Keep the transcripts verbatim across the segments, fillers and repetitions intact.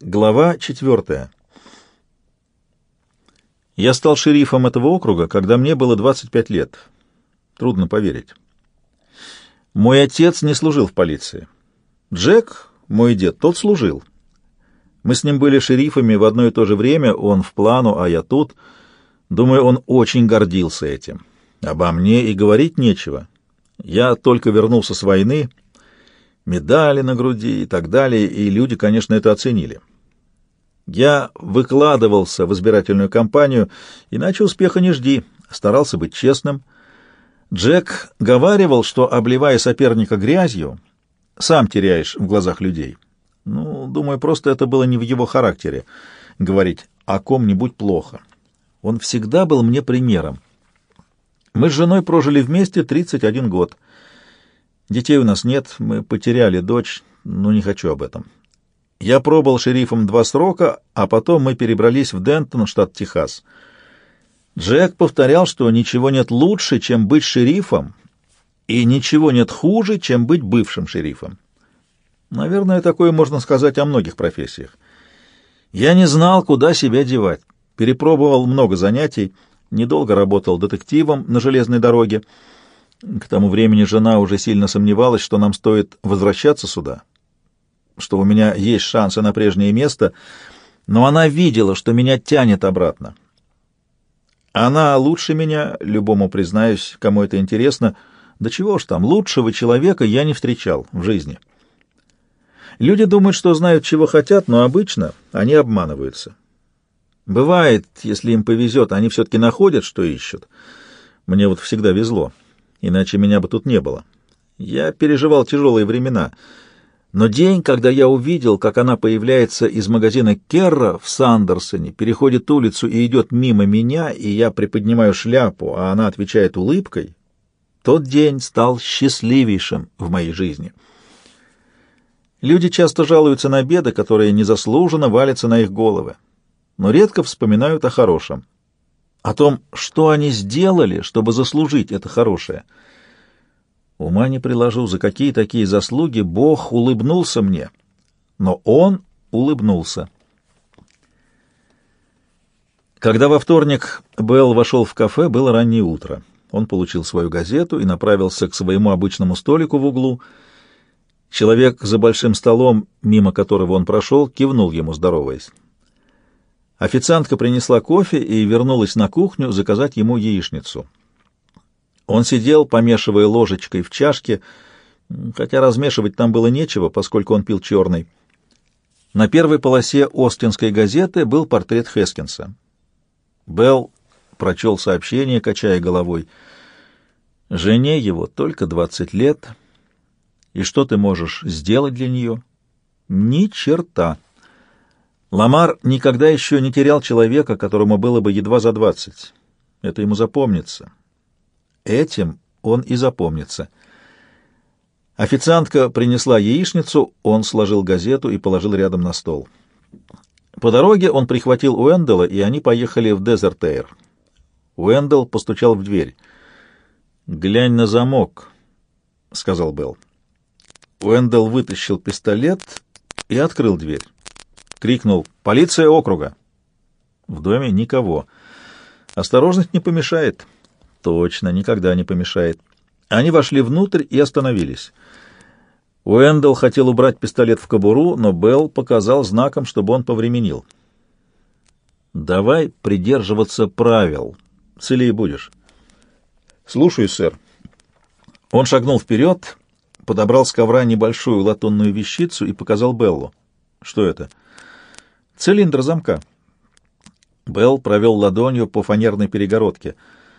Глава четвертая. Я стал шерифом этого округа, когда мне было двадцать пять лет. Трудно поверить. Мой отец не служил в полиции. Джек, мой дед, тот служил. Мы с ним были шерифами в одно и то же время, он в Плану, а я тут. Думаю, он очень гордился этим. Обо мне и говорить нечего. Я только вернулся с войны, медали на груди и так далее, и люди, конечно, это оценили. Я выкладывался в избирательную кампанию, иначе успеха не жди, старался быть честным. Джек говаривал, что, обливая соперника грязью, сам теряешь в глазах людей. Ну, думаю, просто это было не в его характере — говорить о ком-нибудь плохо. Он всегда был мне примером. Мы с женой прожили вместе тридцать один год. Детей у нас нет, мы потеряли дочь, но не хочу об этом. Я пробыл шерифом два срока, а потом мы перебрались в Дентон, штат Техас. Джек повторял, что ничего нет лучше, чем быть шерифом, и ничего нет хуже, чем быть бывшим шерифом. Наверное, такое можно сказать о многих профессиях. Я не знал, куда себя девать. Перепробовал много занятий, недолго работал детективом на железной дороге. К тому времени жена уже сильно сомневалась, что нам стоит возвращаться сюда, что у меня есть шансы на прежнее место, но она видела, что меня тянет обратно. Она лучше меня, любому признаюсь, кому это интересно, да чего ж там, лучшего человека я не встречал в жизни. Люди думают, что знают, чего хотят, но обычно они обманываются. Бывает, если им повезет, они все-таки находят, что ищут. Мне вот всегда везло, иначе меня бы тут не было. Я переживал тяжелые времена, но день, когда я увидел, как она появляется из магазина Керра в Сандерсоне, переходит улицу и идет мимо меня, и я приподнимаю шляпу, а она отвечает улыбкой, тот день стал счастливейшим в моей жизни. Люди часто жалуются на беды, которые незаслуженно валятся на их головы, но редко вспоминают о хорошем, о том, что они сделали, чтобы заслужить это хорошее. Ума не приложу, за какие такие заслуги Бог улыбнулся мне, но Он улыбнулся. Когда во вторник Белл вошел в кафе, было раннее утро. Он получил свою газету и направился к своему обычному столику в углу. Человек за большим столом, мимо которого он прошел, кивнул ему, здороваясь. Официантка принесла кофе и вернулась на кухню заказать ему яичницу. Он сидел, помешивая ложечкой в чашке, хотя размешивать там было нечего, поскольку он пил черный. На первой полосе Остинской газеты был портрет Хескинса. Белл прочел сообщение, качая головой. «Жене его только двадцать лет. И что ты можешь сделать для нее? Ни черта. Ламар никогда еще не терял человека, которому было бы едва за двадцать. Это ему запомнится. Этим он и запомнится». Официантка принесла яичницу, он сложил газету и положил рядом на стол. По дороге он прихватил Уэндела, и они поехали в Дезерт-Эйр. Уэндел постучал в дверь. «Глянь на замок», — сказал Белл. Уэндел вытащил пистолет и открыл дверь. Крикнул: «Полиция округа!» В доме никого. Осторожность не помешает. Точно, никогда не помешает. Они вошли внутрь и остановились. Уэндел хотел убрать пистолет в кобуру, но Белл показал знаком, чтобы он повременил. «Давай придерживаться правил. Целее будешь». «Слушаюсь, сэр». Он шагнул вперед, подобрал с ковра небольшую латунную вещицу и показал Беллу. «Что это?» «Цилиндр замка». Белл провел ладонью по фанерной перегородке.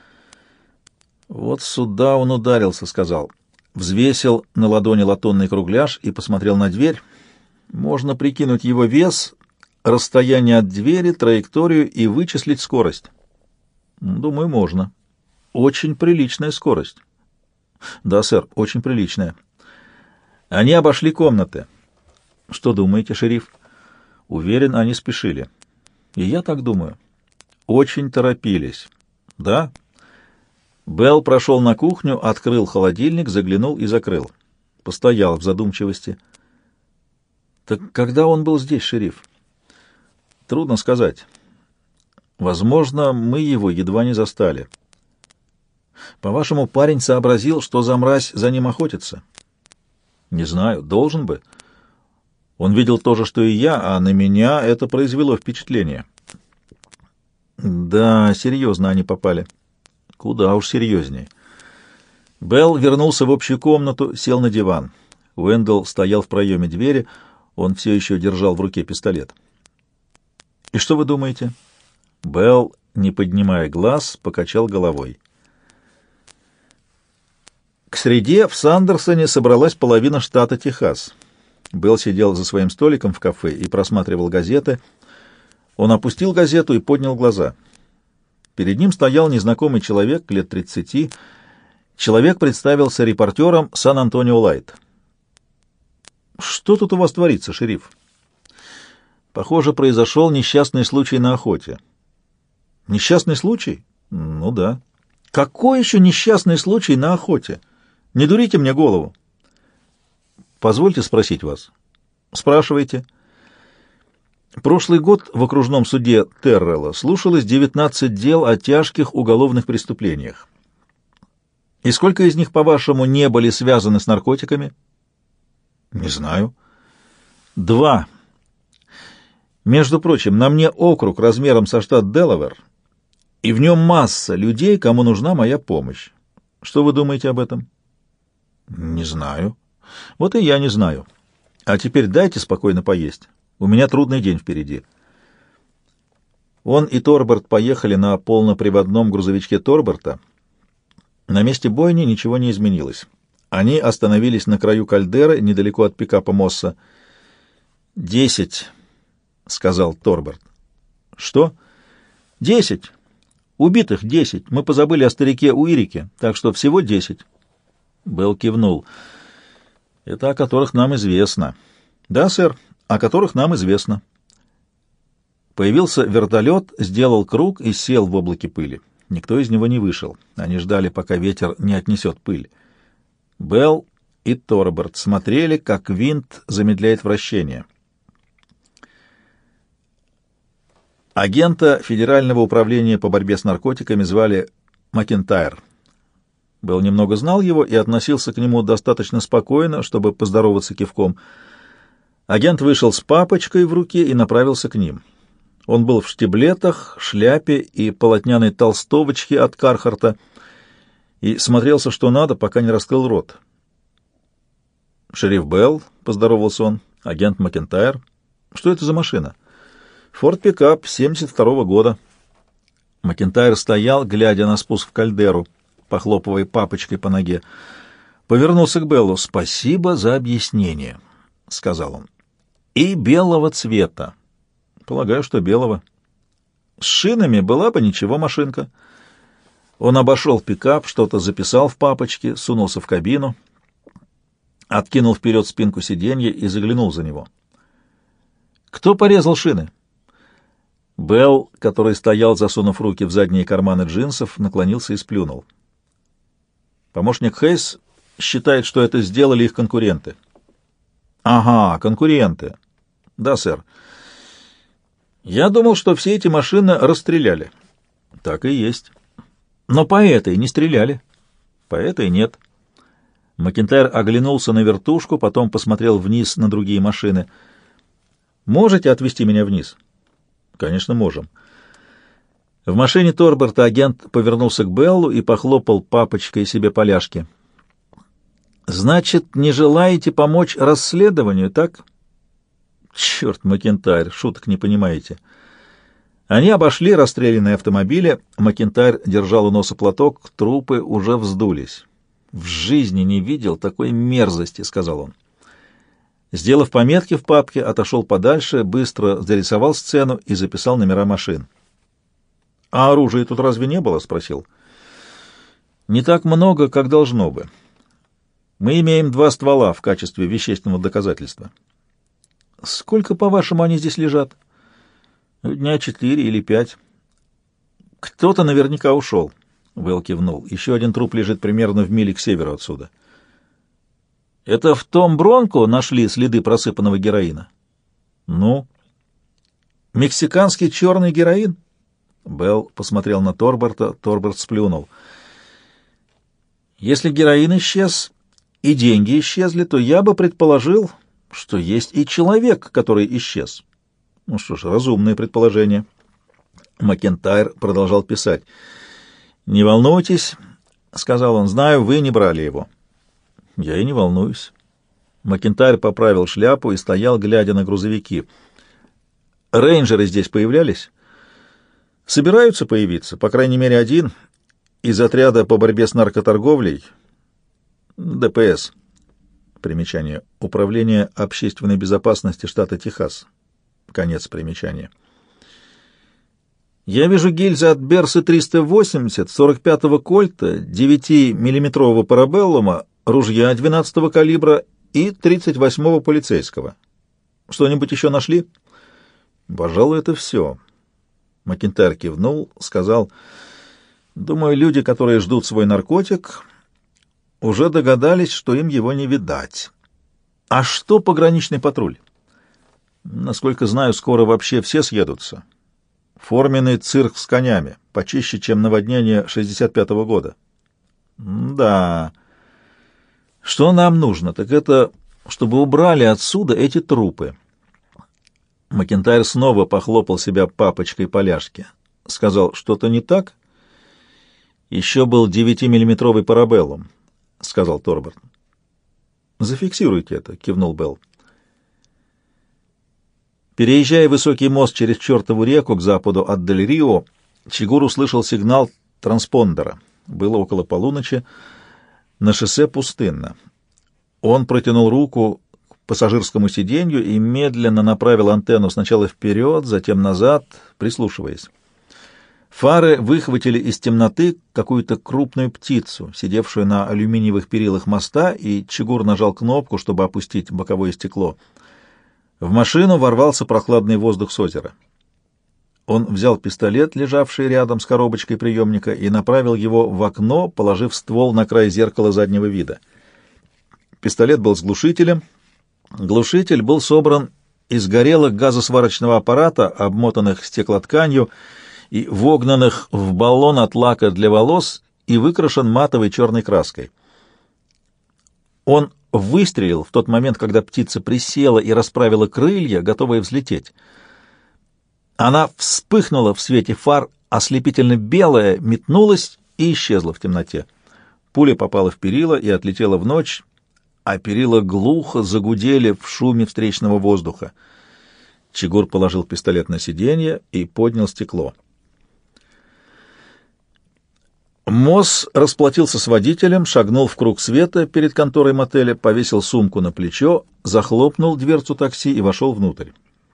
«Вот сюда он ударился», — сказал. Взвесил на ладони латунный кругляш и посмотрел на дверь. Можно прикинуть его вес, расстояние от двери, траекторию и вычислить скорость. Думаю, можно. Очень приличная скорость. Да, сэр, очень приличная. Они обошли комнаты. Что думаете, шериф? Уверен, они спешили. И я так думаю. Очень торопились. Да? Белл прошел на кухню, открыл холодильник, заглянул и закрыл. Постоял в задумчивости. Так когда он был здесь, шериф? Трудно сказать. Возможно, мы его едва не застали. По-вашему, парень сообразил, что за мразь за ним охотится? Не знаю, должен бы. Он видел то же, что и я, а на меня это произвело впечатление. Да, серьезно они попали. Куда уж серьезнее. Белл вернулся в общую комнату, сел на диван. Уэндell стоял в проеме двери, он все еще держал в руке пистолет. «И что вы думаете?» Белл, не поднимая глаз, покачал головой. К среде в Сандерсоне собралась половина штата Техас. Белл сидел за своим столиком в кафе и просматривал газеты. Он опустил газету и поднял глаза. Перед ним стоял незнакомый человек лет тридцати. Человек представился репортером Сан-Антонио Лайт. «Что тут у вас творится, шериф?» «Похоже, произошел несчастный случай на охоте». «Несчастный случай?» «Ну да». «Какой еще несчастный случай на охоте? Не дурите мне голову». «Позвольте спросить вас». «Спрашивайте». Прошлый год в окружном суде Террелла слушалось девятнадцать дел о тяжких уголовных преступлениях. И сколько из них, по-вашему, не были связаны с наркотиками? Не знаю. Два. Между прочим, на мне округ размером со штат Делавэр, и в нем масса людей, кому нужна моя помощь. Что вы думаете об этом? Не знаю. Вот и я не знаю. А теперь дайте спокойно поесть. У меня трудный день впереди. Он и Торберт поехали на полноприводном грузовичке Торберта. На месте бойни ничего не изменилось. Они остановились на краю кальдеры, недалеко от пикапа Мосса. «Десять», — сказал Торберт. «Что?» «Десять. Убитых десять. Мы позабыли о старике Уирике, так что всего десять». Белл кивнул. «Это о которых нам известно». «Да, сэр, о которых нам известно». Появился вертолет, сделал круг и сел в облаке пыли. Никто из него не вышел. Они ждали, пока ветер не отнесет пыль. Белл и Торберт смотрели, как винт замедляет вращение. Агента Федерального управления по борьбе с наркотиками звали Макентайр. Белл немного знал его и относился к нему достаточно спокойно, чтобы поздороваться кивком. Агент вышел с папочкой в руке и направился к ним. Он был в штиблетах, шляпе и полотняной толстовочке от Кархарта и смотрелся что надо, пока не раскрыл рот. «Шериф Белл», — поздоровался он, — «агент Макентайр». «Что это за машина?» «Форд-пикап семьдесят второго года». Макентайр стоял, глядя на спуск в кальдеру, похлопывая папочкой по ноге. Повернулся к Беллу. «Спасибо за объяснение», — сказал он. «И белого цвета». «Полагаю, что белого». «С шинами была бы ничего машинка». Он обошел пикап, что-то записал в папочке, сунулся в кабину, откинул вперед спинку сиденья и заглянул за него. «Кто порезал шины?» Белл, который стоял, засунув руки в задние карманы джинсов, наклонился и сплюнул. Помощник Хейс считает, что это сделали их конкуренты. «Ага, конкуренты». «Да, сэр». «Я думал, что все эти машины расстреляли». «Так и есть». «Но по этой не стреляли». «По этой нет». Макентайр оглянулся на вертушку, потом посмотрел вниз на другие машины. «Можете отвезти меня вниз?» «Конечно, можем». В машине Торберта агент повернулся к Беллу и похлопал папочкой себе по ляжке. «Значит, не желаете помочь расследованию, так?» «Черт, Макентайр, шуток не понимаете». Они обошли расстрелянные автомобили. Макентайр держал у носа платок, трупы уже вздулись. «В жизни не видел такой мерзости», — сказал он. Сделав пометки в папке, отошел подальше, быстро зарисовал сцену и записал номера машин. «А оружия тут разве не было?» — спросил. «Не так много, как должно бы. Мы имеем два ствола в качестве вещественного доказательства». «Сколько, по-вашему, они здесь лежат?» «Дня четыре или пять». «Кто-то наверняка ушел», — Белл кивнул. «Еще один труп лежит примерно в миле к северу отсюда». «Это в том Бронко нашли следы просыпанного героина?» «Ну?» Мексиканский черный героин? Белл посмотрел на Торберта, Торберт сплюнул. Если героин исчез и деньги исчезли, то я бы предположил, что есть и человек, который исчез. Ну что ж, разумное предположение. Макентайр продолжал писать. «Не волнуйтесь», — сказал он, — «знаю, вы не брали его». «Я и не волнуюсь». Макентайр поправил шляпу и стоял, глядя на грузовики. «Рейнджеры здесь появлялись?» «Собираются появиться, по крайней мере, один из отряда по борьбе с наркоторговлей, ДПС». Примечание. Управление общественной безопасности штата Техас. Конец примечания. «Я вижу гильзы от Берсы триста восемьдесят, сорок пятого кольта, девятимиллиметрового парабеллума, ружья двенадцатого калибра и тридцать восьмого полицейского. Что-нибудь еще нашли?» «Пожалуй, это все». Макентайр кивнул, сказал: «Думаю, люди, которые ждут свой наркотик, уже догадались, что им его не видать. А что пограничный патруль? Насколько знаю, скоро вообще все съедутся. Форменный цирк с конями, почище, чем наводнение шестьдесят пятого года». «Да. Что нам нужно, так это, чтобы убрали отсюда эти трупы». Макентайр снова похлопал себя папочкой поляшки. Сказал: «Что-то не так?» «Еще был девятимиллиметровый парабеллум», — сказал Торберт. «Зафиксируйте это», — кивнул Белл. Переезжая высокий мост через чертову реку к западу от Дель-Рио, Чигур услышал сигнал транспондера. Было около полуночи. На шоссе пустынно. Он протянул руку к пассажирскому сиденью и медленно направил антенну сначала вперед, затем назад, прислушиваясь. Фары выхватили из темноты какую-то крупную птицу, сидевшую на алюминиевых перилах моста, и Чигур нажал кнопку, чтобы опустить боковое стекло. В машину ворвался прохладный воздух с озера. Он взял пистолет, лежавший рядом с коробочкой приемника, и направил его в окно, положив ствол на край зеркала заднего вида. Пистолет был с глушителем. Глушитель был собран из горелок газосварочного аппарата, обмотанных стеклотканью и вогнанных в баллон от лака для волос, и выкрашен матовой черной краской. Он выстрелил в тот момент, когда птица присела и расправила крылья, готовая взлететь. Она вспыхнула в свете фар, ослепительно белая, метнулась и исчезла в темноте. Пуля попала в перила и отлетела в ночь, а перила глухо загудели в шуме встречного воздуха. Чигур положил пистолет на сиденье и поднял стекло. Мосс расплатился с водителем, шагнул в круг света перед конторой мотеля, повесил сумку на плечо, захлопнул дверцу такси и вошел внутрь.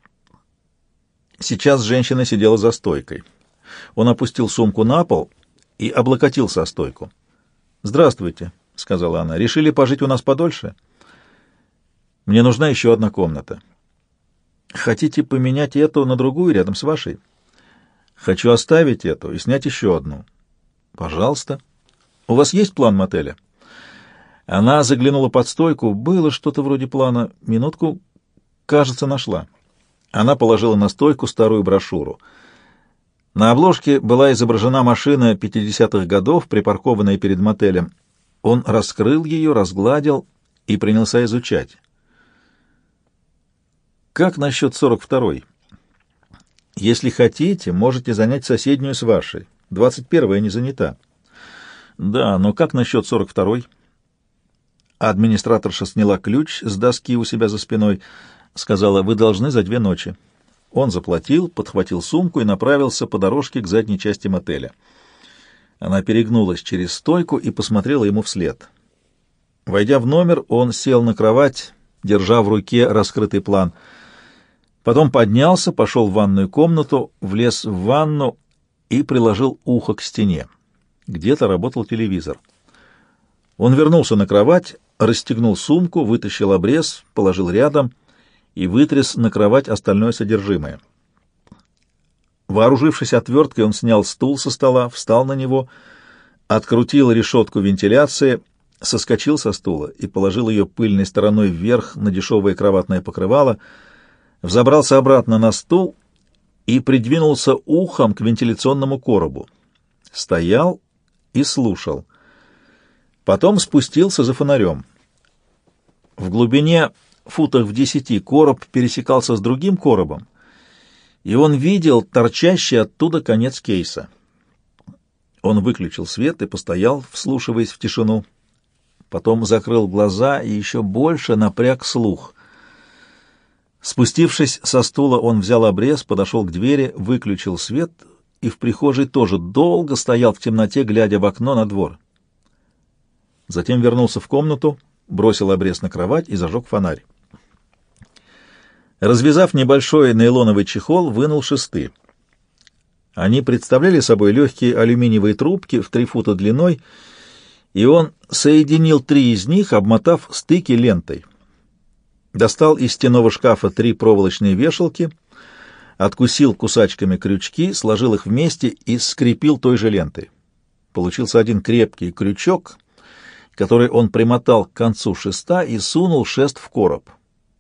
Сейчас женщина сидела за стойкой. Он опустил сумку на пол и облокотился о стойку. «Здравствуйте», — сказала она. «Решили пожить у нас подольше? Мне нужна еще одна комната. Хотите поменять эту на другую рядом с вашей? Хочу оставить эту и снять еще одну». «Пожалуйста. У вас есть план мотеля?» Она заглянула под стойку. Было что-то вроде плана. Минутку, кажется, нашла. Она положила на стойку старую брошюру. На обложке была изображена машина пятидесятых годов, припаркованная перед мотелем. Он раскрыл ее, разгладил и принялся изучать. «Как насчет сорок второй? Если хотите, можете занять соседнюю с вашей. двадцать первая не занята». «Да, но как насчет сорок второй?» Администраторша сняла ключ с доски у себя за спиной, сказала: «Вы должны за две ночи». Он заплатил, подхватил сумку и направился по дорожке к задней части мотеля. Она перегнулась через стойку и посмотрела ему вслед. Войдя в номер, он сел на кровать, держа в руке раскрытый план. Потом поднялся, пошел в ванную комнату, влез в ванну и приложил ухо к стене. Где-то работал телевизор. Он вернулся на кровать, расстегнул сумку, вытащил обрез, положил рядом и вытряс на кровать остальное содержимое. Вооружившись отверткой, он снял стул со стола, встал на него, открутил решетку вентиляции, соскочил со стула и положил ее пыльной стороной вверх на дешевое кроватное покрывало, взобрался обратно на стул и придвинулся ухом к вентиляционному коробу. Стоял и слушал. Потом спустился за фонарем. В глубине, футах в десяти, короб пересекался с другим коробом, и он видел торчащий оттуда конец кейса. Он выключил свет и постоял, вслушиваясь в тишину. Потом закрыл глаза и еще больше напряг слух. Спустившись со стула, он взял обрез, подошел к двери, выключил свет и в прихожей тоже долго стоял в темноте, глядя в окно на двор. Затем вернулся в комнату, бросил обрез на кровать и зажег фонарь. Развязав небольшой нейлоновый чехол, вынул шесты. Они представляли собой легкие алюминиевые трубки в три фута длиной, и он соединил три из них, обмотав стыки лентой. Достал из стенного шкафа три проволочные вешалки, откусил кусачками крючки, сложил их вместе и скрепил той же лентой. Получился один крепкий крючок, который он примотал к концу шеста и сунул шест в короб.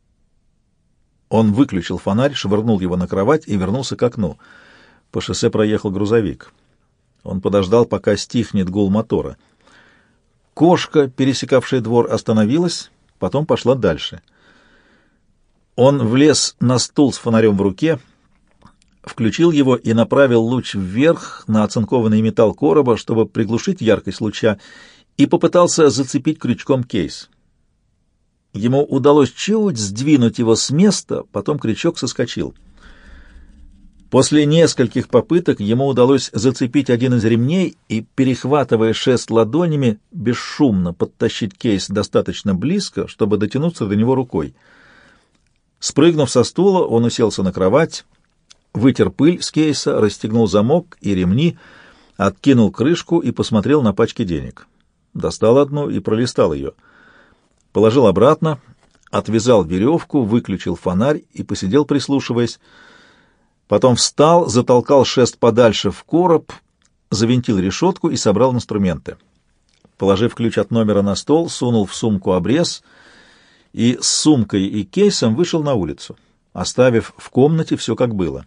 Он выключил фонарь, швырнул его на кровать и вернулся к окну. По шоссе проехал грузовик. Он подождал, пока стихнет гул мотора. Кошка, пересекавшая двор, остановилась, потом пошла дальше. Он влез на стул с фонарем в руке, включил его и направил луч вверх на оцинкованный металл короба, чтобы приглушить яркость луча, и попытался зацепить крючком кейс. Ему удалось чуть сдвинуть его с места, потом крючок соскочил. После нескольких попыток ему удалось зацепить один из ремней и, перехватывая шест ладонями, бесшумно подтащить кейс достаточно близко, чтобы дотянуться до него рукой. Спрыгнув со стула, он уселся на кровать, вытер пыль с кейса, расстегнул замок и ремни, откинул крышку и посмотрел на пачки денег. Достал одну и пролистал ее. Положил обратно, отвязал веревку, выключил фонарь и посидел, прислушиваясь. Потом встал, затолкал шест подальше в короб, завинтил решетку и собрал инструменты. Положив ключ от номера на стол, сунул в сумку обрез и с сумкой и кейсом вышел на улицу, оставив в комнате все как было.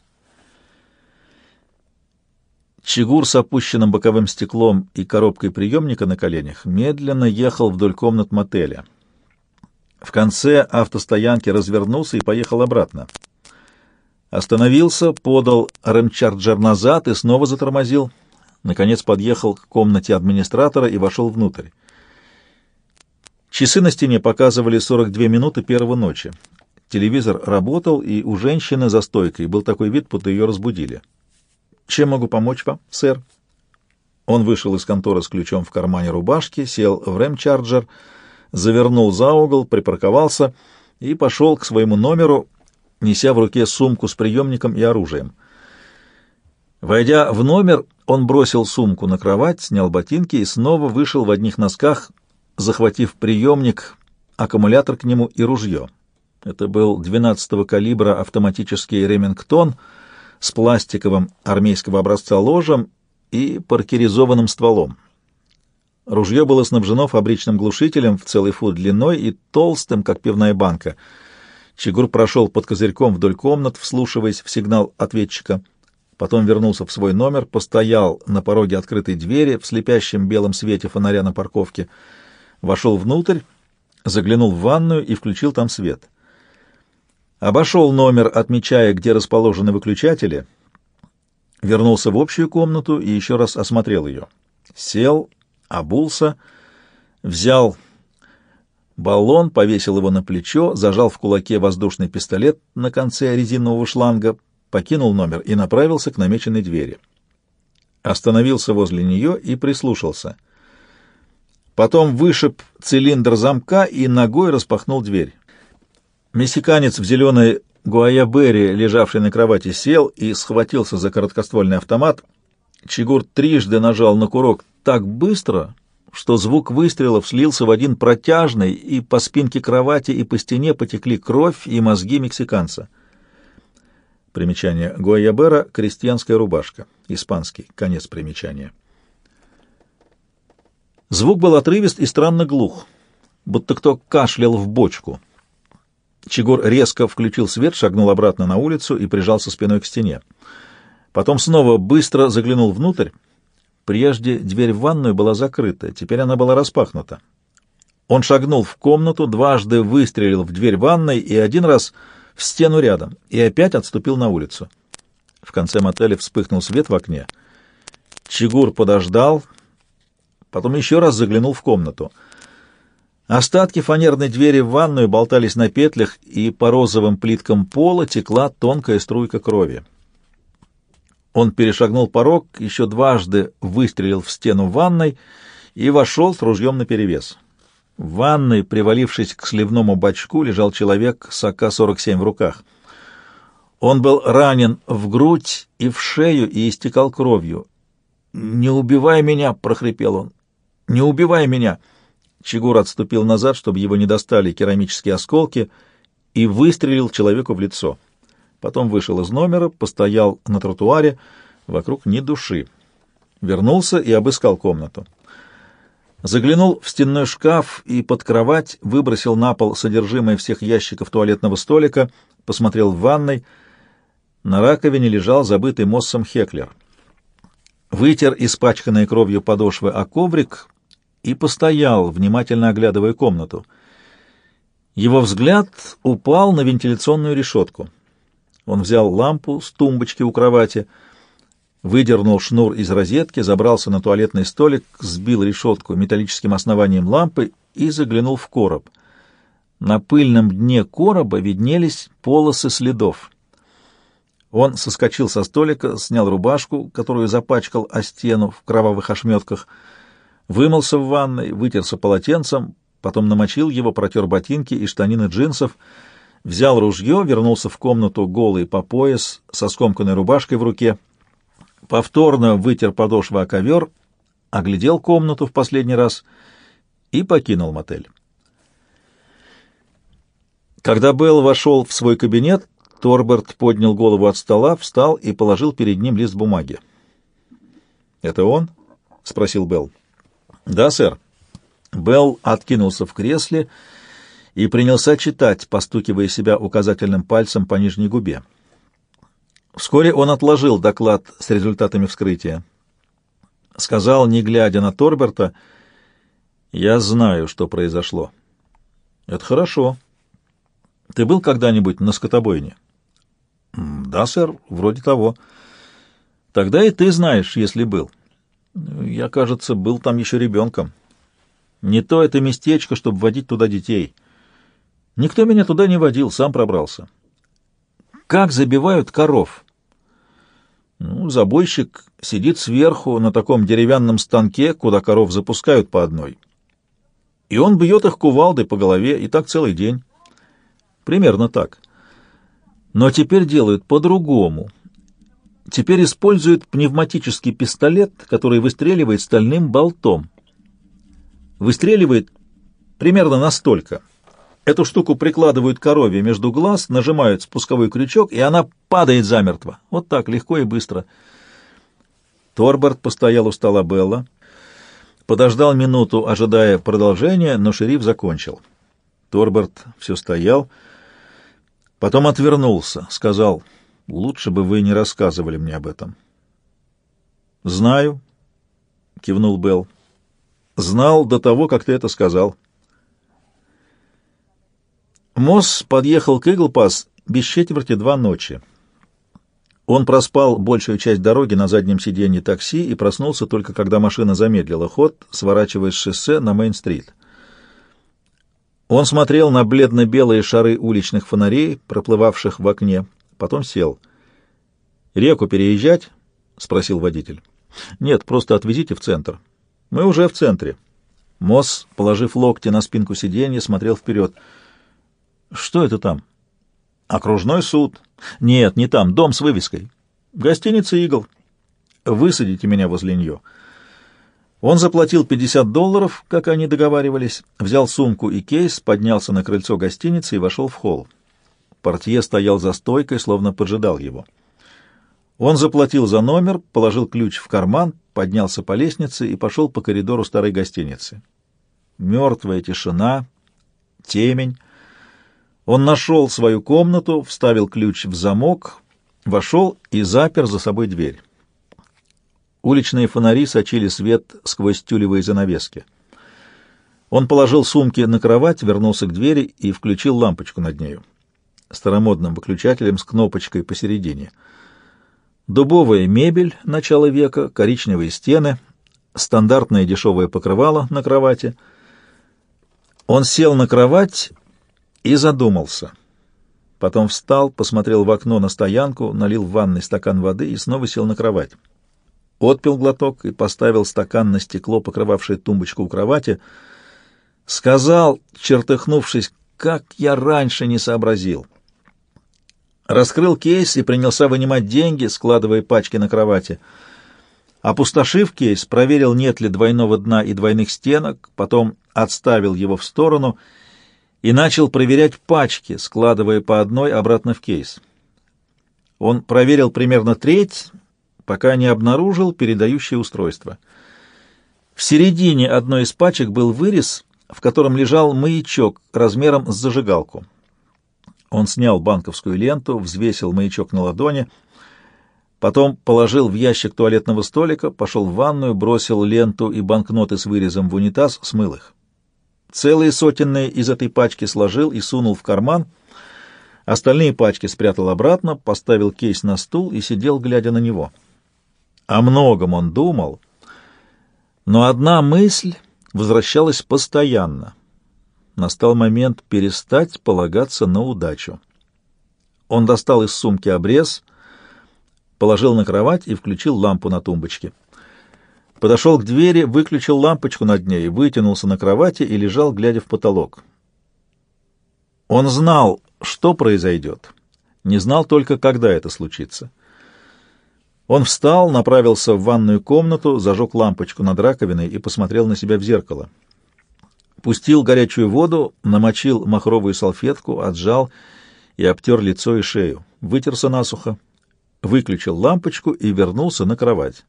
Чигур с опущенным боковым стеклом и коробкой приемника на коленях медленно ехал вдоль комнат мотеля. В конце автостоянки развернулся и поехал обратно. Остановился, подал рэм-чарджер назад и снова затормозил. Наконец подъехал к комнате администратора и вошел внутрь. Часы на стене показывали сорок две минуты первой ночи. Телевизор работал, и у женщины за стойкой был такой вид, будто ее разбудили. «Чем могу помочь вам, сэр?» Он вышел из конторы с ключом в кармане рубашки, сел в рэм-чарджер, завернул за угол, припарковался и пошел к своему номеру, неся в руке сумку с приемником и оружием. Войдя в номер, он бросил сумку на кровать, снял ботинки и снова вышел в одних носках, захватив приемник, аккумулятор к нему и ружье. Это был двенадцатого калибра автоматический «Ремингтон» с пластиковым армейского образца ложем и паркеризованным стволом. Ружье было снабжено фабричным глушителем в целый фут длиной и толстым, как пивная банка. Чигур прошел под козырьком вдоль комнат, вслушиваясь в сигнал ответчика. Потом вернулся в свой номер, постоял на пороге открытой двери в слепящем белом свете фонаря на парковке, вошел внутрь, заглянул в ванную и включил там свет. Обошел номер, отмечая, где расположены выключатели, вернулся в общую комнату и еще раз осмотрел ее. Сел, обулся, взял баллон, повесил его на плечо, зажал в кулаке воздушный пистолет на конце резинового шланга, покинул номер и направился к намеченной двери. Остановился возле нее и прислушался. Потом вышиб цилиндр замка и ногой распахнул дверь. Мексиканец в зеленой гуайабере, лежавший на кровати, сел и схватился за короткоствольный автомат. Чигур трижды нажал на курок так быстро, что звук выстрелов слился в один протяжный, и по спинке кровати и по стене потекли кровь и мозги мексиканца. Примечание. Гуайабера — крестьянская рубашка. Испанский. Конец примечания. Звук был отрывист и странно глух, будто кто кашлял в бочку. Чигур резко включил свет, шагнул обратно на улицу и прижался спиной к стене. Потом снова быстро заглянул внутрь. Прежде дверь в ванную была закрыта, теперь она была распахнута. Он шагнул в комнату, дважды выстрелил в дверь ванной и один раз в стену рядом, и опять отступил на улицу. В конце мотеля вспыхнул свет в окне. Чигур подождал, потом еще раз заглянул в комнату. Остатки фанерной двери в ванную болтались на петлях, и по розовым плиткам пола текла тонкая струйка крови. Он перешагнул порог, еще дважды выстрелил в стену ванной и вошел с ружьем наперевес. В ванной, привалившись к сливному бачку, лежал человек с а ка сорок семь в руках. Он был ранен в грудь и в шею и истекал кровью. «Не убивай меня!» — прохрипел он. «Не убивай меня!» Чигур отступил назад, чтобы его не достали керамические осколки, и выстрелил человеку в лицо. Потом вышел из номера, постоял на тротуаре, вокруг ни души. Вернулся и обыскал комнату. Заглянул в стенной шкаф и под кровать, выбросил на пол содержимое всех ящиков туалетного столика, посмотрел в ванной. На раковине лежал забытый Моссом Хеклер. Вытер испачканной кровью подошвы о коврик и постоял, внимательно оглядывая комнату. Его взгляд упал на вентиляционную решетку. Он взял лампу с тумбочки у кровати, выдернул шнур из розетки, забрался на туалетный столик, сбил решетку металлическим основанием лампы и заглянул в короб. На пыльном дне короба виднелись полосы следов. Он соскочил со столика, снял рубашку, которую запачкал о стену в кровавых ошметках, вымылся в ванной, вытерся полотенцем, потом намочил его, протер ботинки и штанины джинсов, взял ружье, вернулся в комнату голый по пояс, со скомканной рубашкой в руке, повторно вытер подошву о ковер, оглядел комнату в последний раз и покинул мотель. Когда Белл вошел в свой кабинет, Торберт поднял голову от стола, встал и положил перед ним лист бумаги. «Это он?» — спросил Белл. «Да, сэр». Белл откинулся в кресле и принялся читать, постукивая себя указательным пальцем по нижней губе. Вскоре он отложил доклад с результатами вскрытия. Сказал, не глядя на Торберта: «Я знаю, что произошло». «Это хорошо. Ты был когда-нибудь на скотобойне?» «Да, сэр, вроде того». «Тогда и ты знаешь, если был». «Я, кажется, был там еще ребенком». «Не то это местечко, чтобы водить туда детей». «Никто меня туда не водил, сам пробрался». «Как забивают коров?» «Ну, забойщик сидит сверху на таком деревянном станке, куда коров запускают по одной. И он бьет их кувалдой по голове, и так целый день». «Примерно так. Но теперь делают по-другому. Теперь используют пневматический пистолет, который выстреливает стальным болтом. Выстреливает примерно настолько. Эту штуку прикладывают к корове между глаз, нажимают спусковой крючок, и она падает замертво. Вот так, легко и быстро». Торберт постоял у стола Белла, подождал минуту, ожидая продолжения, но шериф закончил. Торберт все стоял, потом отвернулся, сказал: «Лучше бы вы не рассказывали мне об этом». «Знаю», — кивнул Белл. «Знал до того, как ты это сказал». Мосс подъехал к Игл-Пасс без четверти два ночи. Он проспал большую часть дороги на заднем сиденье такси и проснулся только когда машина замедлила ход, сворачивая с шоссе на Мейн-стрит. Он смотрел на бледно-белые шары уличных фонарей, проплывавших в окне, потом сел. «Реку переезжать?» — спросил водитель. «Нет, просто отвезите в центр». «Мы уже в центре». Мосс, положив локти на спинку сиденья, смотрел вперед. «Что это там?» «Окружной суд». «Нет, не там, дом с вывеской». «Гостиница «Игл». «Высадите меня возле нее». Он заплатил пятьдесят долларов, как они договаривались, взял сумку и кейс, поднялся на крыльцо гостиницы и вошел в холл. Портье стоял за стойкой, словно поджидал его. Он заплатил за номер, положил ключ в карман, поднялся по лестнице и пошел по коридору старой гостиницы. Мертвая тишина, темень. Он нашел свою комнату, вставил ключ в замок, вошел и запер за собой дверь. Уличные фонари сочили свет сквозь тюлевые занавески. Он положил сумки на кровать, вернулся к двери и включил лампочку над нею, старомодным выключателем с кнопочкой посередине. Дубовая мебель начала века, коричневые стены, стандартное дешевое покрывало на кровати. Он сел на кровать и задумался. Потом встал, посмотрел в окно на стоянку, налил в ванной стакан воды и снова сел на кровать. Отпил глоток и поставил стакан на стекло, покрывавшее тумбочку у кровати. Сказал, чертыхнувшись: «Как я раньше не сообразил!» Раскрыл кейс и принялся вынимать деньги, складывая пачки на кровати. Опустошив кейс, проверил, нет ли двойного дна и двойных стенок, потом отставил его в сторону и начал проверять пачки, складывая по одной обратно в кейс. Он проверил примерно треть, пока не обнаружил передающее устройство. В середине одной из пачек был вырез, в котором лежал маячок размером с зажигалку. Он снял банковскую ленту, взвесил маячок на ладони, потом положил в ящик туалетного столика, пошел в ванную, бросил ленту и банкноты с вырезом в унитаз, смыл их. Целые сотенные из этой пачки сложил и сунул в карман, остальные пачки спрятал обратно, поставил кейс на стул и сидел, глядя на него. О многом он думал, но одна мысль возвращалась постоянно. Настал момент перестать полагаться на удачу. Он достал из сумки обрез, положил на кровать и включил лампу на тумбочке. Подошел к двери, выключил лампочку над ней, вытянулся на кровати и лежал, глядя в потолок. Он знал, что произойдет, не знал только, когда это случится. Он встал, направился в ванную комнату, зажег лампочку над раковиной и посмотрел на себя в зеркало. Пустил горячую воду, намочил махровую салфетку, отжал и обтер лицо и шею, вытерся насухо, выключил лампочку и вернулся на кровать.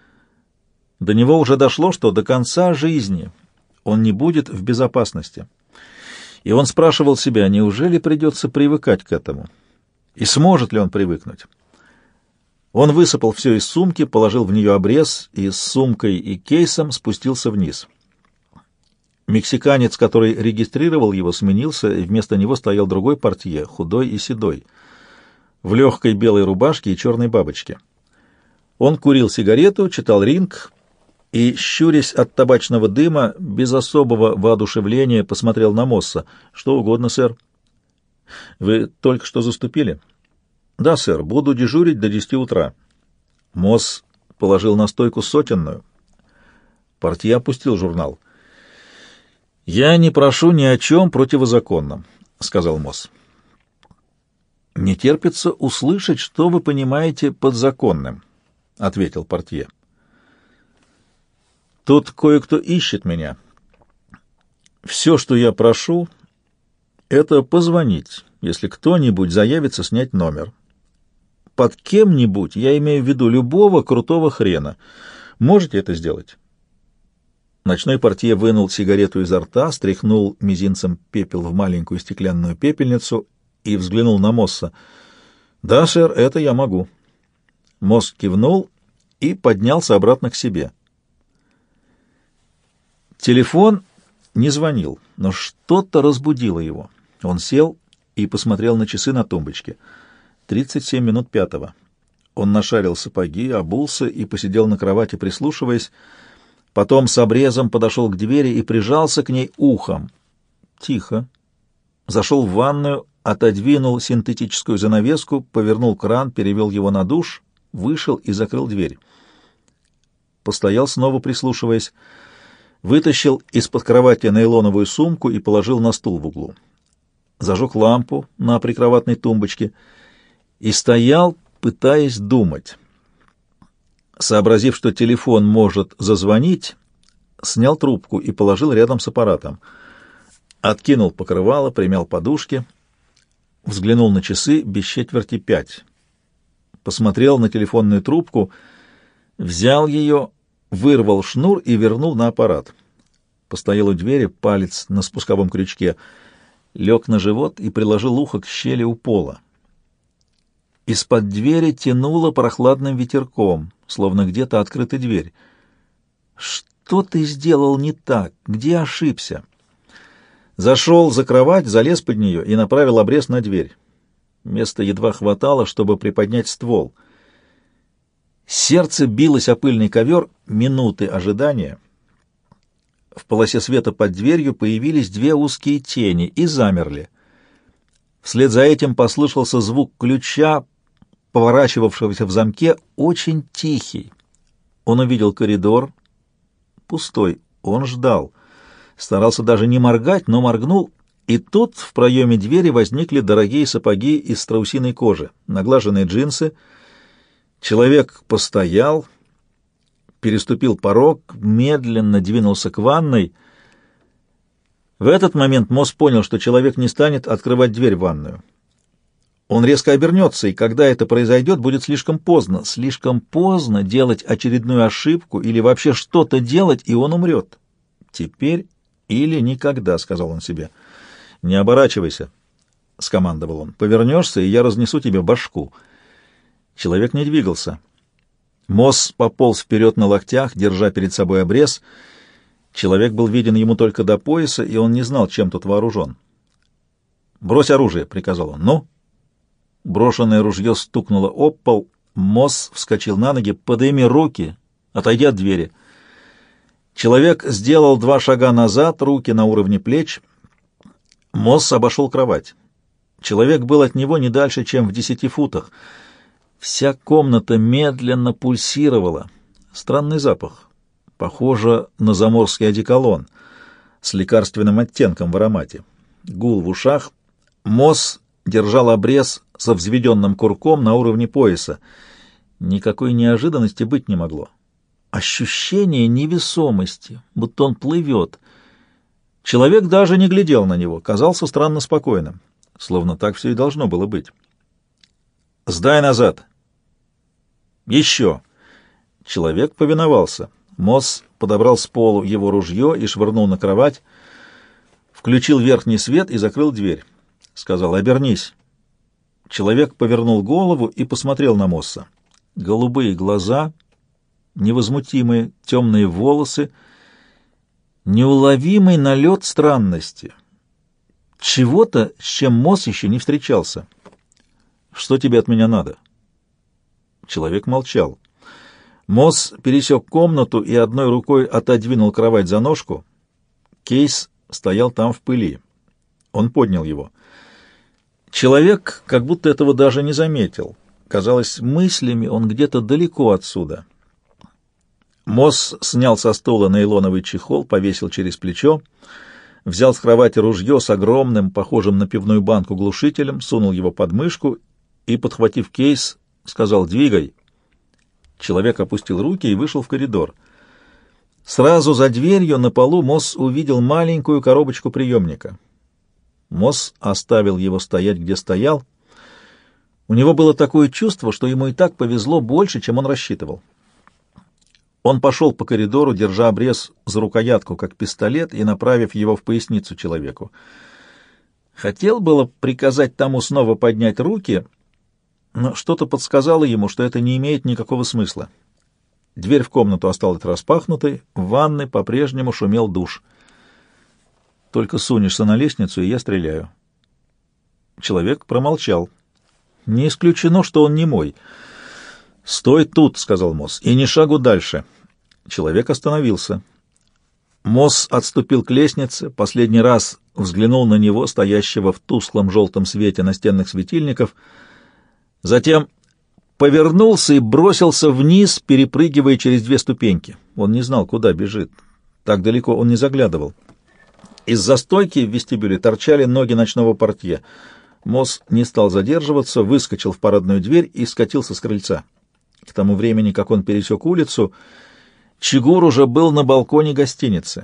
До него уже дошло, что до конца жизни он не будет в безопасности. И он спрашивал себя, неужели придется привыкать к этому? И сможет ли он привыкнуть? Он высыпал все из сумки, положил в нее обрез и с сумкой и кейсом спустился вниз. Мексиканец, который регистрировал его, сменился, и вместо него стоял другой портье, худой и седой, в легкой белой рубашке и черной бабочке. Он курил сигарету, читал «Ринг» и, щурясь от табачного дыма, без особого воодушевления посмотрел на Мосса. «Что угодно, сэр». «Вы только что заступили?» «Да, сэр, буду дежурить до десяти утра». Мосс положил на стойку сотенную. Портье опустил журнал. «Я не прошу ни о чем противозаконном», — сказал Мосс. «Не терпится услышать, что вы понимаете под законным», — ответил портье. «Тут кое-кто ищет меня. Все, что я прошу, — это позвонить, если кто-нибудь заявится снять номер. Под кем-нибудь я имею в виду любого крутого хрена. Можете это сделать?» Ночной портье вынул сигарету изо рта, стряхнул мизинцем пепел в маленькую стеклянную пепельницу и взглянул на Мосса. «Да, сэр, это я могу». Мосс кивнул и поднялся обратно к себе. Телефон не звонил, но что-то разбудило его. Он сел и посмотрел на часы на тумбочке. Тридцать семь минут пятого. Он нашарил сапоги, обулся и посидел на кровати, прислушиваясь. Потом с обрезом подошел к двери и прижался к ней ухом. Тихо. Зашел в ванную, отодвинул синтетическую занавеску, повернул кран, перевел его на душ, вышел и закрыл дверь. Постоял снова, прислушиваясь. Вытащил из-под кровати нейлоновую сумку и положил на стул в углу. Зажег лампу на прикроватной тумбочке и стоял, пытаясь думать. Сообразив, что телефон может зазвонить, снял трубку и положил рядом с аппаратом. Откинул покрывало, примял подушки, взглянул на часы, без четверти пять. Посмотрел на телефонную трубку, взял ее, вырвал шнур и вернул на аппарат. Постоял у двери, палец на спусковом крючке. Лег на живот и приложил ухо к щели у пола. Из-под двери тянуло прохладным ветерком, словно где-то открыта дверь. «Что ты сделал не так? Где ошибся?» Зашел за кровать, залез под нее и направил обрез на дверь. Места едва хватало, чтобы приподнять ствол. Сердце билось о пыльный ковер, минуты ожидания. В полосе света под дверью появились две узкие тени и замерли. Вслед за этим послышался звук ключа, поворачивавшегося в замке, очень тихий. Он увидел коридор, пустой, он ждал. Старался даже не моргать, но моргнул, и тут в проеме двери возникли дорогие сапоги из страусиной кожи, наглаженные джинсы. Человек постоял, переступил порог, медленно двинулся к ванной. В этот момент Мосс понял, что человек не станет открывать дверь в ванную. Он резко обернется, и когда это произойдет, будет слишком поздно. Слишком поздно делать очередную ошибку или вообще что-то делать, и он умрет. «Теперь или никогда», — сказал он себе. «Не оборачивайся», — скомандовал он. «Повернешься, и я разнесу тебе башку». Человек не двигался. Мосс пополз вперед на локтях, держа перед собой обрез. Человек был виден ему только до пояса, и он не знал, чем тут вооружен. «Брось оружие», — приказал он. «Ну?» Брошенное ружье стукнуло об пол. Мосс вскочил на ноги. «Подойми руки, отойди от двери». Человек сделал два шага назад, руки на уровне плеч. Мосс обошел кровать. Человек был от него не дальше, чем в десяти футах. Вся комната медленно пульсировала. Странный запах. Похоже на заморский одеколон с лекарственным оттенком в аромате. Гул в ушах. Мосс держал обрез со взведенным курком на уровне пояса. Никакой неожиданности быть не могло. Ощущение невесомости, будто он плывет. Человек даже не глядел на него, казался странно спокойным, словно так все и должно было быть. «Сдай назад!» «Еще!» Человек повиновался. Мосс подобрал с полу его ружье и швырнул на кровать, включил верхний свет и закрыл дверь. Сказал: «Обернись». Человек повернул голову и посмотрел на Мосса. Голубые глаза, невозмутимые темные волосы, неуловимый налет странности. Чего-то, с чем Мосс еще не встречался. «Что тебе от меня надо?» Человек молчал. Мосс пересек комнату и одной рукой отодвинул кровать за ножку. Кейс стоял там в пыли. Он поднял его. Человек как будто этого даже не заметил. Казалось, мыслями он где-то далеко отсюда. Мосс снял со стула нейлоновый чехол, повесил через плечо, взял с кровати ружье с огромным, похожим на пивную банку, глушителем, сунул его под мышку и, подхватив кейс, сказал: «Двигай». Человек опустил руки и вышел в коридор. Сразу за дверью на полу Мосс увидел маленькую коробочку приемника. Мосс оставил его стоять, где стоял. У него было такое чувство, что ему и так повезло больше, чем он рассчитывал. Он пошел по коридору, держа обрез за рукоятку, как пистолет, и направив его в поясницу человеку. Хотел было приказать тому снова поднять руки, но что-то подсказало ему, что это не имеет никакого смысла. Дверь в комнату осталась распахнутой, в ванной по-прежнему шумел душ. «Только сунешься на лестницу, и я стреляю». Человек промолчал. «Не исключено, что он не мой». «Стой тут», — сказал Мосс, — «и ни шагу дальше». Человек остановился. Мосс отступил к лестнице, последний раз взглянул на него, стоящего в тусклом желтом свете настенных светильников, затем повернулся и бросился вниз, перепрыгивая через две ступеньки. Он не знал, куда бежит. Так далеко он не заглядывал. Из-за стойки в вестибюле торчали ноги ночного портье. Мосс не стал задерживаться, выскочил в парадную дверь и скатился с крыльца. К тому времени, как он пересек улицу, Чигур уже был на балконе гостиницы.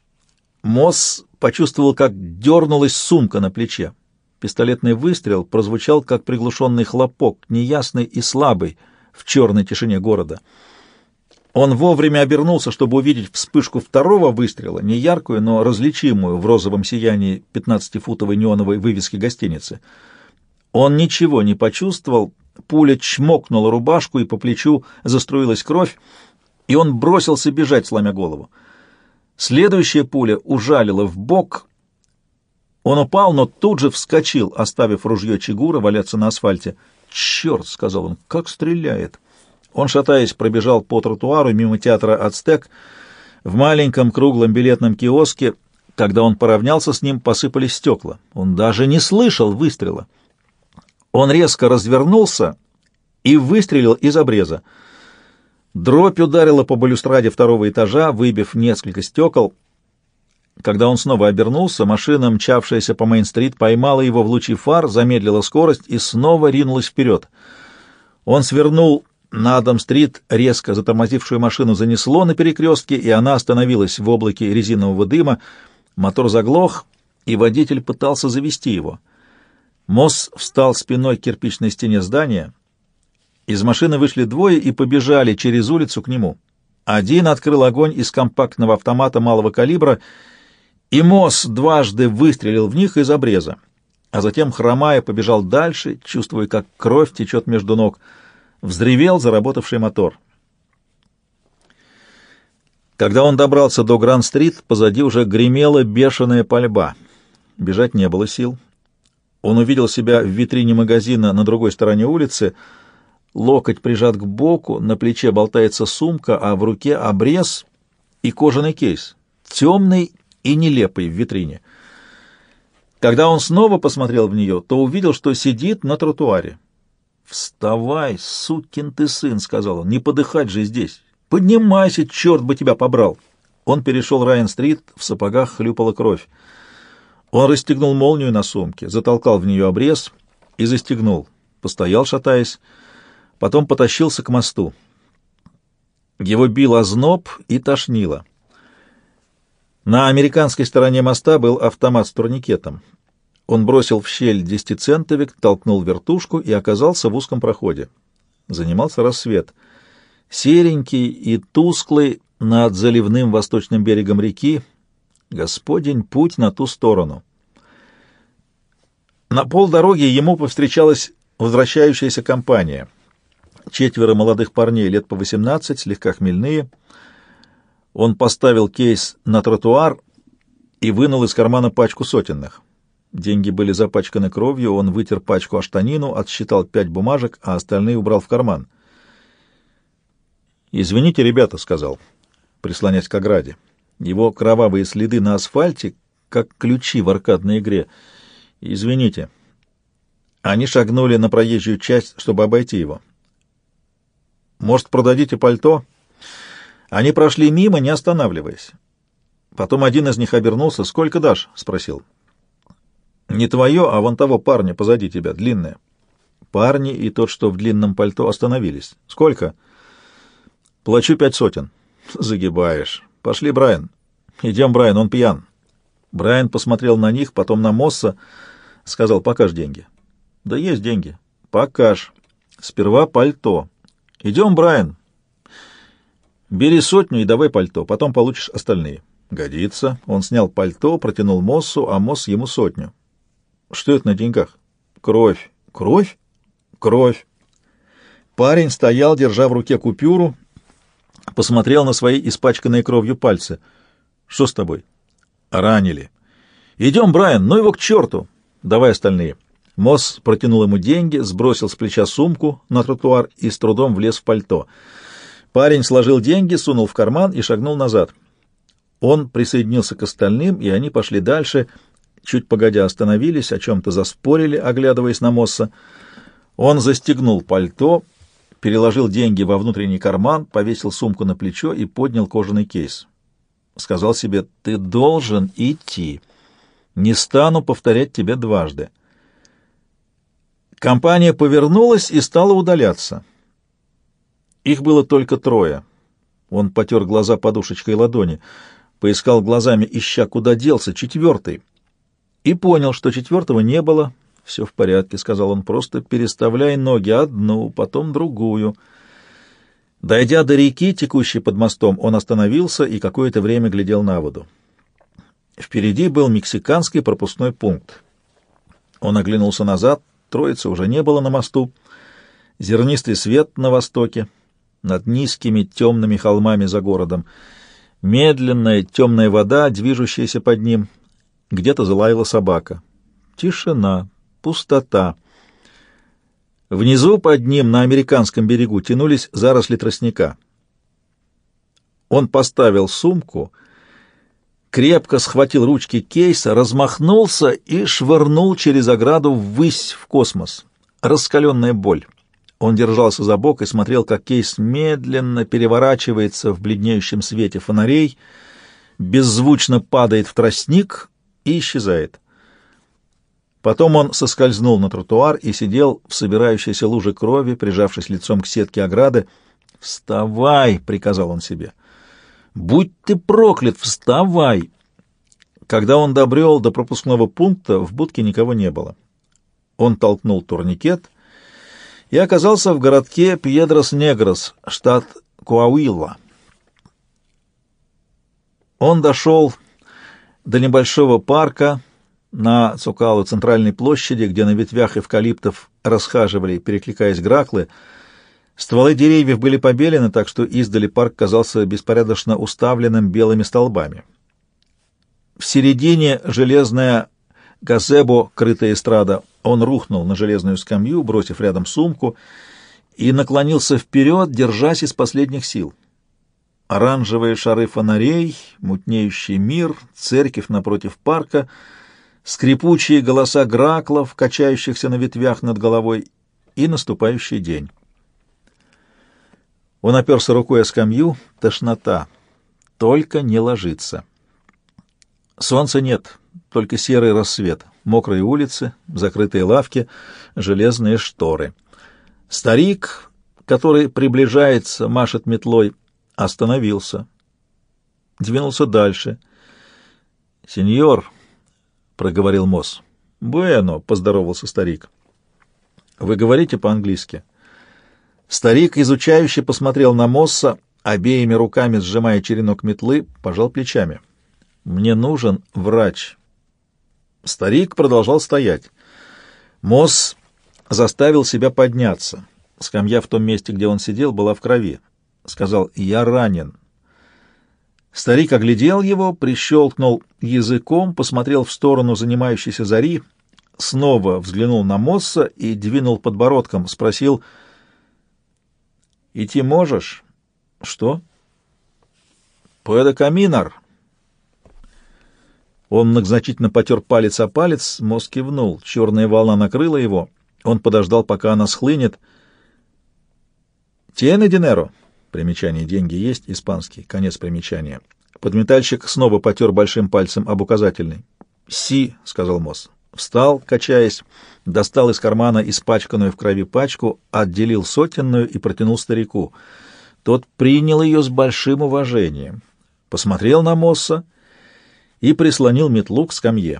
Мосс почувствовал, как дернулась сумка на плече. Пистолетный выстрел прозвучал, как приглушенный хлопок, неясный и слабый в черной тишине города. Он вовремя обернулся, чтобы увидеть вспышку второго выстрела, не яркую, но различимую в розовом сиянии пятнадцатифутовой неоновой вывески гостиницы. Он ничего не почувствовал, пуля чмокнула рубашку, и по плечу заструилась кровь, и он бросился бежать, сломя голову. Следующая пуля ужалила в бок. Он упал, но тут же вскочил, оставив ружье Чигура валяться на асфальте. «Черт!» — сказал он, — «как стреляет!» Он, шатаясь, пробежал по тротуару мимо театра «Ацтек». В маленьком круглом билетном киоске, когда он поравнялся с ним, посыпались стекла. Он даже не слышал выстрела. Он резко развернулся и выстрелил из обреза. Дробь ударила по балюстраде второго этажа, выбив несколько стекол. Когда он снова обернулся, машина, мчавшаяся по Мейн-стрит, поймала его в лучи фар, замедлила скорость и снова ринулась вперед. Он свернул на Адам-стрит, резко затормозившую машину занесло на перекрестке, и она остановилась в облаке резинового дыма. Мотор заглох, и водитель пытался завести его. Мосс встал спиной к кирпичной стене здания. Из машины вышли двое и побежали через улицу к нему. Один открыл огонь из компактного автомата малого калибра, и Мосс дважды выстрелил в них из обреза, а затем, хромая, побежал дальше, чувствуя, как кровь течет между ног. Взревел заработавший мотор. Когда он добрался до Гранд-стрит, позади уже гремела бешеная пальба. Бежать не было сил. Он увидел себя в витрине магазина на другой стороне улицы. Локоть прижат к боку, на плече болтается сумка, а в руке обрез и кожаный кейс, темный и нелепый в витрине. Когда он снова посмотрел в нее, то увидел, что сидит на тротуаре. «Вставай, сукин ты сын», — сказал он, — «не подыхать же здесь. Поднимайся, черт бы тебя побрал». Он перешел Райан-стрит, в сапогах хлюпала кровь. Он расстегнул молнию на сумке, затолкал в нее обрез и застегнул. Постоял, шатаясь, потом потащился к мосту. Его бил озноб и тошнило. На американской стороне моста был автомат с турникетом. Он бросил в щель десятицентовик, толкнул вертушку и оказался в узком проходе. Занимался рассвет. Серенький и тусклый над заливным восточным берегом реки. Господень путь на ту сторону. На полдороги ему повстречалась возвращающаяся компания. Четверо молодых парней лет по восемнадцать, слегка хмельные. Он поставил кейс на тротуар и вынул из кармана пачку сотенных. Деньги были запачканы кровью, он вытер пачку о штанину, отсчитал пять бумажек, а остальные убрал в карман. «Извините, ребята», — сказал, прислонясь к ограде. Его кровавые следы на асфальте, как ключи в аркадной игре. «Извините». Они шагнули на проезжую часть, чтобы обойти его. «Может, продадите пальто?» Они прошли мимо, не останавливаясь. Потом один из них обернулся. «Сколько дашь?» — спросил. «Не твое, а вон того парня позади тебя, длинное». Парни и тот, что в длинном пальто, остановились. «Сколько?» «Плачу пять сотен». «Загибаешь. Пошли, Брайан». «Идем, Брайан, он пьян». Брайан посмотрел на них, потом на Мосса, сказал: «Покажь деньги». «Да есть деньги». «Покажь. Сперва пальто». «Идем, Брайан». «Бери сотню и давай пальто, потом получишь остальные». «Годится». Он снял пальто, протянул Моссу, а Мосс ему сотню. «Что это на деньгах?» «Кровь». «Кровь?» «Кровь». Парень стоял, держа в руке купюру, посмотрел на свои испачканные кровью пальцы. «Что с тобой?» «Ранили». «Идем, Брайан, ну его к черту!» «Давай остальные». Мосс протянул ему деньги, сбросил с плеча сумку на тротуар и с трудом влез в пальто. Парень сложил деньги, сунул в карман и шагнул назад. Он присоединился к остальным, и они пошли дальше. Чуть погодя остановились, о чем-то заспорили, оглядываясь на Мосса. Он застегнул пальто, переложил деньги во внутренний карман, повесил сумку на плечо и поднял кожаный кейс. Сказал себе: «Ты должен идти. Не стану повторять тебе дважды». Компания повернулась и стала удаляться. Их было только трое. Он потер глаза подушечкой ладони, поискал глазами, ища, куда делся четвертый, и понял, что четвертого не было. «Все в порядке», — сказал он, — «просто переставляй ноги одну, потом другую». Дойдя до реки, текущей под мостом, он остановился и какое-то время глядел на воду. Впереди был мексиканский пропускной пункт. Он оглянулся назад, троицы уже не было на мосту. Зернистый свет на востоке, над низкими темными холмами за городом. Медленная темная вода, движущаяся под ним. Где-то залаяла собака. Тишина, пустота. Внизу под ним, на американском берегу, тянулись заросли тростника. Он поставил сумку, крепко схватил ручки кейса, размахнулся и швырнул через ограду ввысь в космос. Раскаленная боль. Он держался за бок и смотрел, как кейс медленно переворачивается в бледнеющем свете фонарей, беззвучно падает в тростник и исчезает. Потом он соскользнул на тротуар и сидел в собирающейся луже крови, прижавшись лицом к сетке ограды. «Вставай!» — приказал он себе. «Будь ты проклят! Вставай!» Когда он добрел до пропускного пункта, в будке никого не было. Он толкнул турникет и оказался в городке Пьедрос-Негрос, штат Коауилла. Он дошел до небольшого парка на Цокало центральной площади, где на ветвях эвкалиптов расхаживали, перекликаясь граклы. Стволы деревьев были побелены, так что издали парк казался беспорядочно уставленным белыми столбами. В середине железная газебо, крытая эстрада. Он рухнул на железную скамью, бросив рядом сумку, и наклонился вперед, держась из последних сил. Оранжевые шары фонарей, мутнеющий мир, церковь напротив парка, скрипучие голоса граклов, качающихся на ветвях над головой, и наступающий день. Он оперся рукой о скамью. Тошнота. Только не ложиться. Солнца нет, только серый рассвет, мокрые улицы, закрытые лавки, железные шторы. Старик, который приближается, машет метлой, остановился. Двинулся дальше. «Сеньор», — проговорил Мосс. «Буэно», — поздоровался старик. «Вы говорите по-английски?» Старик, изучающе посмотрел на Мосса, обеими руками сжимая черенок метлы, пожал плечами. «Мне нужен врач». Старик продолжал стоять. Мосс заставил себя подняться. Скамья в том месте, где он сидел, была в крови. Сказал: «Я ранен». Старик оглядел его, прищелкнул языком, посмотрел в сторону занимающейся зари, снова взглянул на Мосса и двинул подбородком, спросил: «Идти можешь?» «Что?» «Пуэдо каминар». Он многозначительно потер палец о палец, Мосс кивнул. Черная волна накрыла его. Он подождал, пока она схлынет. «Тиene динеро». Примечание «деньги есть», испанский, конец примечания. Подметальщик снова потер большим пальцем об указательный. «Си», — сказал Мосс. Встал, качаясь, достал из кармана испачканную в крови пачку, отделил сотенную и протянул старику. Тот принял ее с большим уважением, посмотрел на Мосса и прислонил метлу к скамье.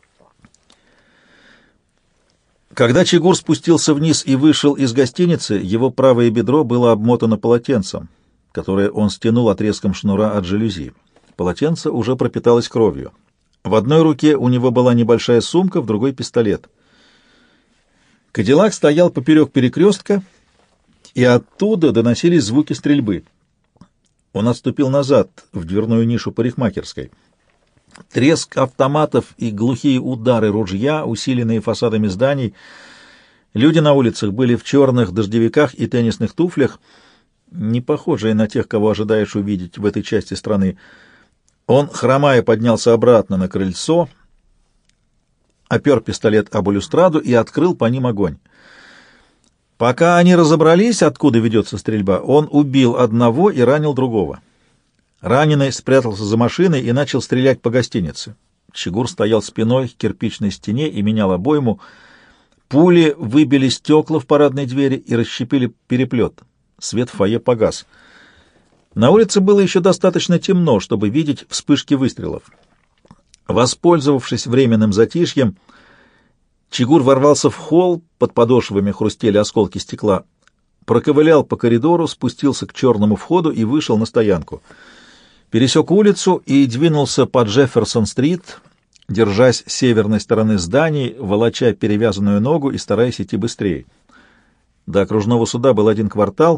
Когда Чигур спустился вниз и вышел из гостиницы, его правое бедро было обмотано полотенцем, которое он стянул отрезком шнура от жалюзи. Полотенце уже пропиталось кровью. В одной руке у него была небольшая сумка, в другой — пистолет. Кадиллак стоял поперек перекрестка, и оттуда доносились звуки стрельбы. Он отступил назад, в дверную нишу парикмахерской. Треск автоматов и глухие удары ружья, усиленные фасадами зданий. Люди на улицах были в черных дождевиках и теннисных туфлях, не похожие на тех, кого ожидаешь увидеть в этой части страны. Он, хромая, поднялся обратно на крыльцо, опер пистолет об балюстраду и открыл по ним огонь. Пока они разобрались, откуда ведется стрельба, он убил одного и ранил другого. Раненый спрятался за машиной и начал стрелять по гостинице. Чигур стоял спиной к кирпичной стене и менял обойму. Пули выбили стекла в парадной двери и расщепили переплет. Свет в фойе погас. На улице было еще достаточно темно, чтобы видеть вспышки выстрелов. Воспользовавшись временным затишьем, Чигур ворвался в холл, под подошвами хрустели осколки стекла. проковылял по коридору, спустился к черному входу и вышел на стоянку. Пересек улицу и двинулся по Джефферсон-стрит, держась северной стороны зданий, волоча перевязанную ногу и стараясь идти быстрее. До окружного суда был один квартал,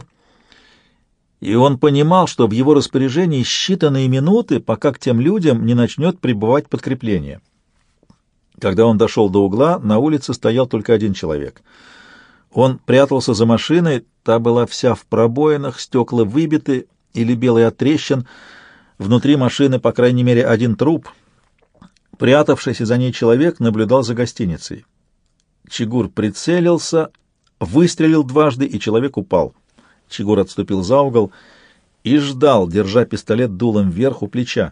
и он понимал, что в его распоряжении считанные минуты, пока к тем людям не начнет прибывать подкрепление. Когда он дошел до угла, на улице стоял только один человек. Он прятался за машиной, та была вся в пробоинах, стекла выбиты или белые от трещин, внутри машины, по крайней мере, один труп. Прятавшийся за ней человек наблюдал за гостиницей. Чигур прицелился, выстрелил дважды, и человек упал. Чигур отступил за угол и ждал, держа пистолет дулом вверх у плеча.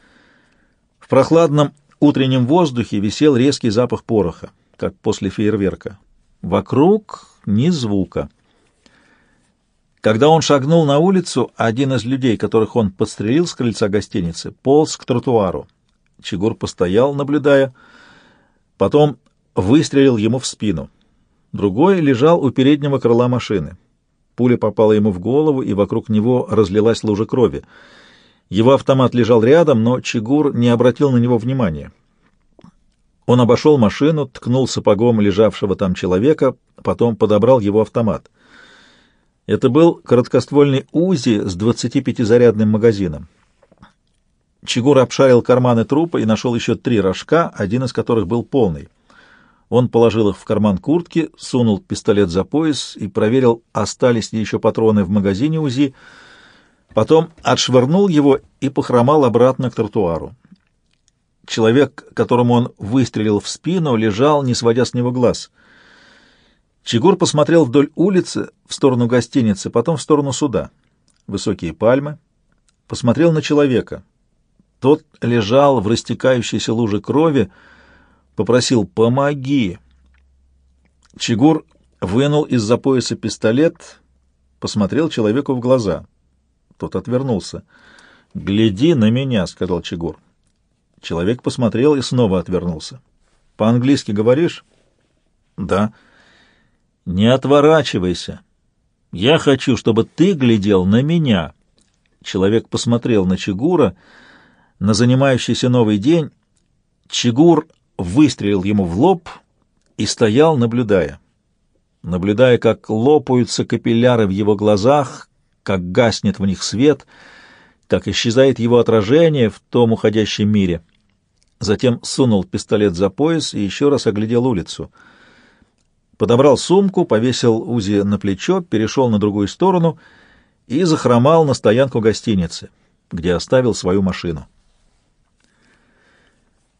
В прохладном утреннем воздухе висел резкий запах пороха, как после фейерверка. Вокруг ни звука. Когда он шагнул на улицу, один из людей, которых он подстрелил с крыльца гостиницы, полз к тротуару. Чигур постоял, наблюдая, потом выстрелил ему в спину. Другой лежал у переднего крыла машины. Пуля попала ему в голову, и вокруг него разлилась лужа крови. Его автомат лежал рядом, но Чигур не обратил на него внимания. Он обошел машину, ткнул сапогом лежавшего там человека, потом подобрал его автомат. Это был короткоствольный УЗИ с двадцатипятизарядным магазином. Чигур обшарил карманы трупа и нашел еще три рожка, один из которых был полный. Он положил их в карман куртки, сунул пистолет за пояс и проверил, остались ли еще патроны в магазине УЗИ, потом отшвырнул его и похромал обратно к тротуару. Человек, которому он выстрелил в спину, лежал, не сводя с него глаз. Чигур посмотрел вдоль улицы в сторону гостиницы, потом в сторону суда. Высокие пальмы. Посмотрел на человека. Тот лежал в растекающейся луже крови, попросил «помоги». Чигур вынул из-за пояса пистолет, посмотрел человеку в глаза. Тот отвернулся. «Гляди на меня», — сказал Чигур. Человек посмотрел и снова отвернулся. «По-английски говоришь?» «Да». «Не отворачивайся. Я хочу, чтобы ты глядел на меня». Человек посмотрел на Чигура, на занимающийся новый день. Чигур выстрелил ему в лоб и стоял, наблюдая. Наблюдая, как лопаются капилляры в его глазах, как гаснет в них свет, как исчезает его отражение в том уходящем мире. Затем сунул пистолет за пояс и еще раз оглядел улицу. Подобрал сумку, повесил УЗИ на плечо, перешел на другую сторону и захромал на стоянку гостиницы, где оставил свою машину.